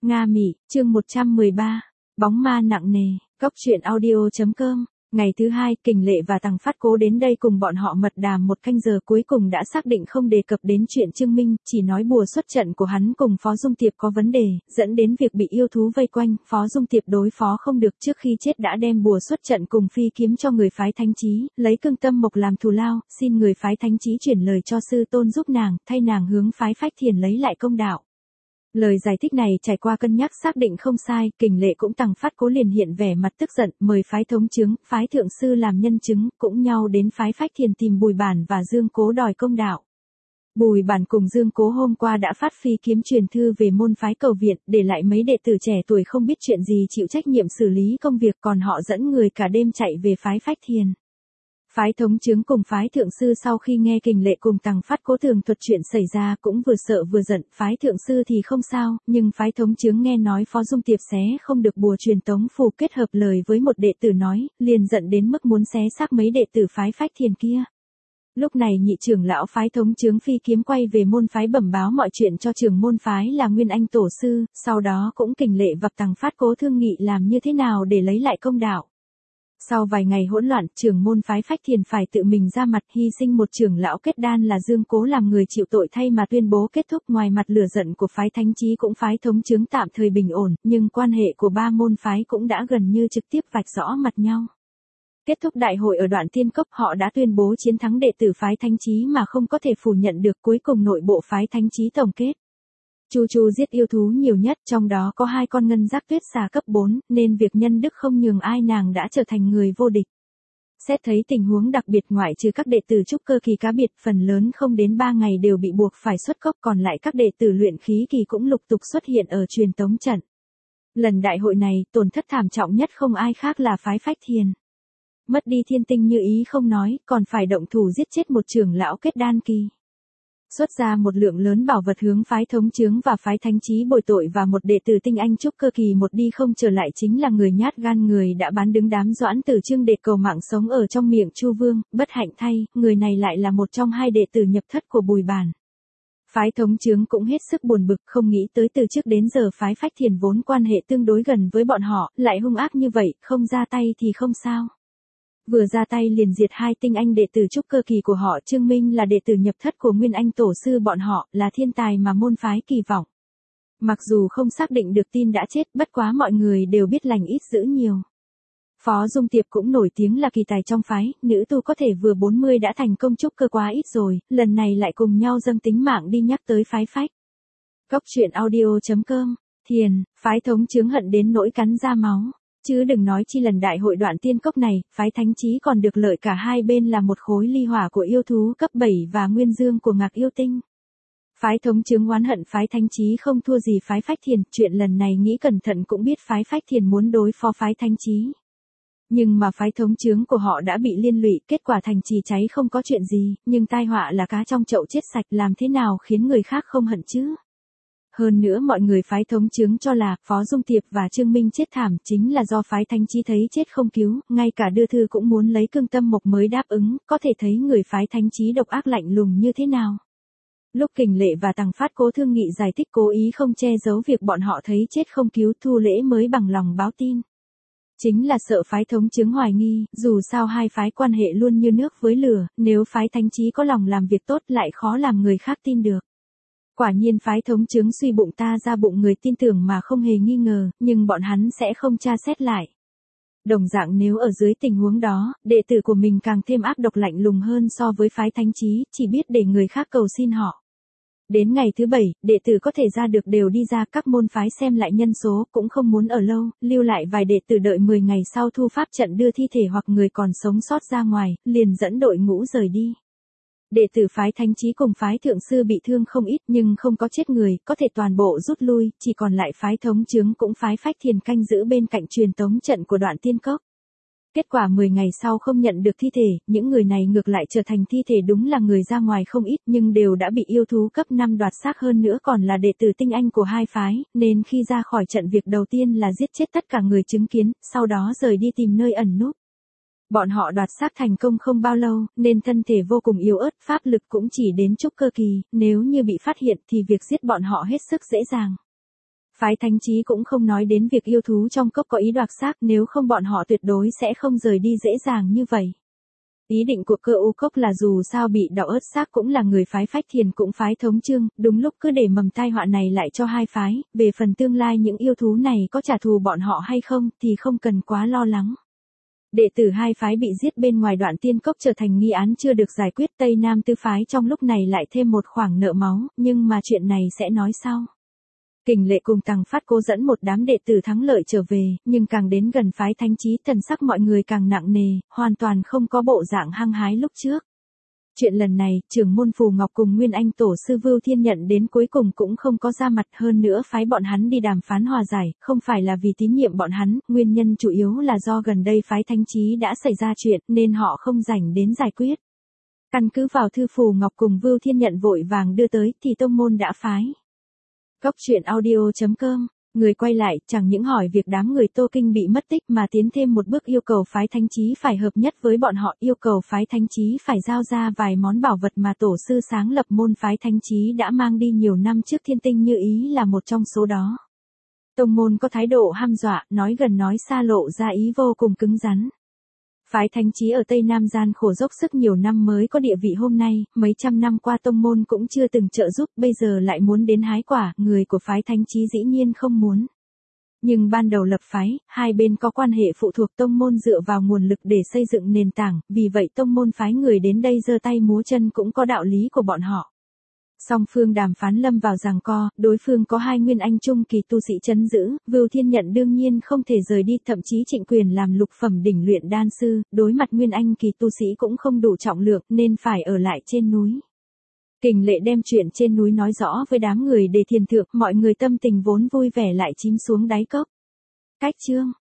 Nga Mị, chương 113, bóng ma nặng nề, Góc truyện audio.com. Ngày thứ hai, Kình Lệ và Tằng Phát Cố đến đây cùng bọn họ mật đàm một canh giờ, cuối cùng đã xác định không đề cập đến chuyện Trương Minh, chỉ nói bùa xuất trận của hắn cùng Phó Dung Tiệp có vấn đề, dẫn đến việc bị yêu thú vây quanh. Phó Dung Tiệp đối phó không được, trước khi chết đã đem bùa xuất trận cùng phi kiếm cho người phái Thánh Chí, lấy cương tâm mộc làm thù lao, xin người phái Thánh Chí chuyển lời cho sư tôn giúp nàng, thay nàng hướng phái Phách Thiền lấy lại công đạo. Lời giải thích này trải qua cân nhắc xác định không sai, Kình Lệ cũng Tằng Phát Cố liền hiện vẻ mặt tức giận, mời phái thống chứng, phái thượng sư làm nhân chứng, cũng nhau đến phái Phách Thiền tìm Bùi Bản và Dương Cố đòi công đạo. Bùi Bản cùng Dương Cố hôm qua đã phát phi kiếm truyền thư về môn phái cầu viện, để lại mấy đệ tử trẻ tuổi không biết chuyện gì chịu trách nhiệm xử lý công việc, còn họ dẫn người cả đêm chạy về phái Phách Thiền. Phái thống chứng cùng phái thượng sư sau khi nghe Kình Lệ cùng Tằng Phát Cố tường thuật chuyện xảy ra cũng vừa sợ vừa giận, phái thượng sư thì không sao, nhưng phái thống chứng nghe nói Phó Dung Tiệp xé không được bùa truyền tống phù kết hợp lời với một đệ tử nói, liền giận đến mức muốn xé xác mấy đệ tử phái Phách Thiền kia. Lúc này nhị trưởng lão phái thống chứng phi kiếm quay về môn phái bẩm báo mọi chuyện cho trưởng môn phái là Nguyên Anh tổ sư, sau đó cũng Kình Lệ và Tằng Phát Cố thương nghị làm như thế nào để lấy lại công đạo. Sau vài ngày hỗn loạn, trưởng môn phái Phách Thiền phải tự mình ra mặt hy sinh một trưởng lão kết đan là Dương Cố làm người chịu tội thay mà tuyên bố kết thúc. Ngoài mặt lửa giận của phái Thánh Chí cũng phái thống chứng tạm thời bình ổn, nhưng quan hệ của ba môn phái cũng đã gần như trực tiếp vạch rõ mặt nhau. Kết thúc đại hội ở Đoạn Tiên Cốc, họ đã tuyên bố chiến thắng đệ tử phái Thánh Chí mà không có thể phủ nhận được. Cuối cùng nội bộ phái Thánh Chí tổng kết. Chu Chu giết yêu thú nhiều nhất, trong đó có 2 con ngân giác tuyết xà cấp 4, nên việc nhân đức không nhường ai, nàng đã trở thành người vô địch. Xét thấy tình huống đặc biệt, ngoại trừ các đệ tử trúc cơ kỳ cá biệt, phần lớn không đến 3 ngày đều bị buộc phải xuất cốc, còn lại các đệ tử luyện khí kỳ cũng lục tục xuất hiện ở truyền tống trận. Lần đại hội này, tổn thất thảm trọng nhất không ai khác là phái Phách Thiền. Mất đi thiên tinh như ý không nói, còn phải động thủ giết chết một trưởng lão kết đan kỳ. Xuất ra một lượng lớn bảo vật hướng phái thống chứng và phái Thánh Chí bồi tội, và một đệ tử tinh anh trúc cơ kỳ một đi không trở lại chính là người nhát gan, người đã bán đứng đám Doãn Tử Trương để cầu mạng sống ở trong miệng Chu Vương. Bất hạnh thay, người này lại là một trong 2 đệ tử nhập thất của Bùi Bản. Phái thống chứng cũng hết sức buồn bực, không nghĩ tới từ trước đến giờ phái Phách Thiền vốn quan hệ tương đối gần với bọn họ, lại hung ác như vậy, không ra tay thì không sao. Vừa ra tay liền diệt 2 tinh anh đệ tử trúc cơ kỳ của họ. Trương Minh là đệ tử nhập thất của Nguyên Anh tổ sư bọn họ, là thiên tài mà môn phái kỳ vọng. Mặc dù không xác định được tin đã chết, bất quá mọi người đều biết lành ít dữ nhiều. Phó Dung Tiệp cũng nổi tiếng là kỳ tài trong phái, nữ tu có thể vừa 40 đã thành công trúc cơ quá ít rồi, lần này lại cùng nhau dâng tính mạng đi nhắc tới phái Phách. Góc truyện audio.com. Thiền, phái thống chứng hận đến nỗi cắn ra máu. Chứ đừng nói chi lần đại hội Đoạn Tiên Cốc này, phái Thánh Chí còn được lợi cả hai bên là một khối ly hỏa của yêu thú cấp 7 và nguyên dương của Ngạc Yêu Tinh. Phái thống chứng oán hận phái Thánh Chí không thua gì phái Phách Thiền, chuyện lần này nghĩ cẩn thận cũng biết phái Phách Thiền muốn đối phó phái Thánh Chí. Nhưng mà phái thống chứng của họ đã bị liên lụy, kết quả thành trì cháy không có chuyện gì, nhưng tai họa là cá trong chậu chết sạch, làm thế nào khiến người khác không hận chứ? Hơn nữa mọi người phái thống chứng cho là Phó Dung Tiệp và Trương Minh chết thảm chính là do phái Thánh Chí thấy chết không cứu, ngay cả đưa thư cũng muốn lấy cương tâm mộc mới đáp ứng, có thể thấy người phái Thánh Chí độc ác lạnh lùng như thế nào. Lúc Kình Lệ và Tằng Phát Cố thương nghị giải thích, cố ý không che giấu việc bọn họ thấy chết không cứu, Thu Lễ mới bằng lòng báo tin. Chính là sợ phái thống chứng hoài nghi, dù sao 2 phái quan hệ luôn như nước với lửa, nếu phái Thánh Chí có lòng làm việc tốt lại khó làm người khác tin được. Quả nhiên phái thống chứng suy bụng ta ra bụng người tin tưởng mà không hề nghi ngờ, nhưng bọn hắn sẽ không tra xét lại. Đồng dạng nếu ở dưới tình huống đó, đệ tử của mình càng thêm ác độc lạnh lùng hơn so với phái Thánh Chí, chỉ biết để người khác cầu xin họ. Đến ngày thứ 7, đệ tử có thể ra được đều đi ra, các môn phái xem lại nhân số, cũng không muốn ở lâu, lưu lại vài đệ tử đợi 10 ngày sau thu pháp trận đưa thi thể hoặc người còn sống sót ra ngoài, liền dẫn đội ngũ rời đi. Đệ tử phái Thánh Chí cùng phái thượng sư bị thương không ít nhưng không có chết người, có thể toàn bộ rút lui, chỉ còn lại phái thống chứng cũng phái Phách Thiền canh giữ bên cạnh truyền tống trận của Đoạn Tiên Cốc. Kết quả 10 ngày sau không nhận được thi thể, những người này ngược lại trở thành thi thể, đúng là người ra ngoài không ít nhưng đều đã bị yêu thú cấp 5 đoạt xác, hơn nữa còn là đệ tử tinh anh của 2 phái, nên khi ra khỏi trận việc đầu tiên là giết chết tất cả người chứng kiến, sau đó rời đi tìm nơi ẩn núp. Bọn họ đoạt xác thành công không bao lâu, nên thân thể vô cùng yếu ớt, pháp lực cũng chỉ đến trúc cơ kỳ, nếu như bị phát hiện thì việc giết bọn họ hết sức dễ dàng. Phái Thánh Chí cũng không nói đến việc yêu thú trong cốc có ý đoạt xác, nếu không bọn họ tuyệt đối sẽ không rời đi dễ dàng như vậy. Ý định của Cơ U Cốc là dù sao bị đạo ớt xác cũng là người phái Phách Thiền cũng phái Thống Trương, đúng lúc cứ để mầm tai họa này lại cho hai phái, về phần tương lai những yêu thú này có trả thù bọn họ hay không thì không cần quá lo lắng. Đệ tử hai phái bị giết bên ngoài Đoạn Tiên Cốc trở thành nghi án chưa được giải quyết, Tây Nam Tư phái trong lúc này lại thêm một khoản nợ máu, nhưng mà chuyện này sẽ nói sau. Kình Lệ cùng Tằng Phát Cố dẫn một đám đệ tử thắng lợi trở về, nhưng càng đến gần phái Thánh Chí thần sắc mọi người càng nặng nề, hoàn toàn không có bộ dạng hăng hái lúc trước. Chuyện lần này, trưởng môn Phù Ngọc cùng Nguyên Anh tổ sư Vưu Thiên Nhận đến cuối cùng cũng không có ra mặt, hơn nữa phái bọn hắn đi đàm phán hòa giải, không phải là vì tín nhiệm bọn hắn, nguyên nhân chủ yếu là do gần đây phái Thánh Chí đã xảy ra chuyện nên họ không rảnh đến giải quyết. Căn cứ vào thư Phù Ngọc cùng Vưu Thiên Nhận vội vàng đưa tới thì tông môn đã phái. Cốc truyện audio.com, người quay lại chẳng những hỏi việc đám người Tô Kinh bị mất tích mà tiến thêm một bước yêu cầu phái Thánh Chí phải hợp nhất với bọn họ, yêu cầu phái Thánh Chí phải giao ra vài món bảo vật mà tổ sư sáng lập môn phái Thánh Chí đã mang đi nhiều năm trước, Thiên Tinh Như Ý là một trong số đó. Tông môn có thái độ hăm dọa, nói gần nói xa, lộ ra ý vô cùng cứng rắn. Phái Thánh Chí ở Tây Nam gian khổ dốc sức nhiều năm mới có địa vị hôm nay, mấy trăm năm qua tông môn cũng chưa từng trợ giúp, bây giờ lại muốn đến hái quả, người của phái Thánh Chí dĩ nhiên không muốn. Nhưng ban đầu lập phái, hai bên có quan hệ phụ thuộc, tông môn dựa vào nguồn lực để xây dựng nền tảng, vì vậy tông môn phái người đến đây giơ tay múa chân cũng có đạo lý của bọn họ. Song phương đàm phán lâm vào giằng co, đối phương có hai Nguyên Anh trung kỳ tu sĩ trấn giữ, Vưu Thiên Nhận đương nhiên không thể rời đi, thậm chí Trịnh Quyền làm lục phẩm đỉnh luyện đan sư, đối mặt Nguyên Anh kỳ tu sĩ cũng không đủ trọng lượng nên phải ở lại trên núi. Kình Lệ đem chuyện trên núi nói rõ với đám người để thiền thượng, mọi người tâm tình vốn vui vẻ lại chìm xuống đáy cốc. Cách chương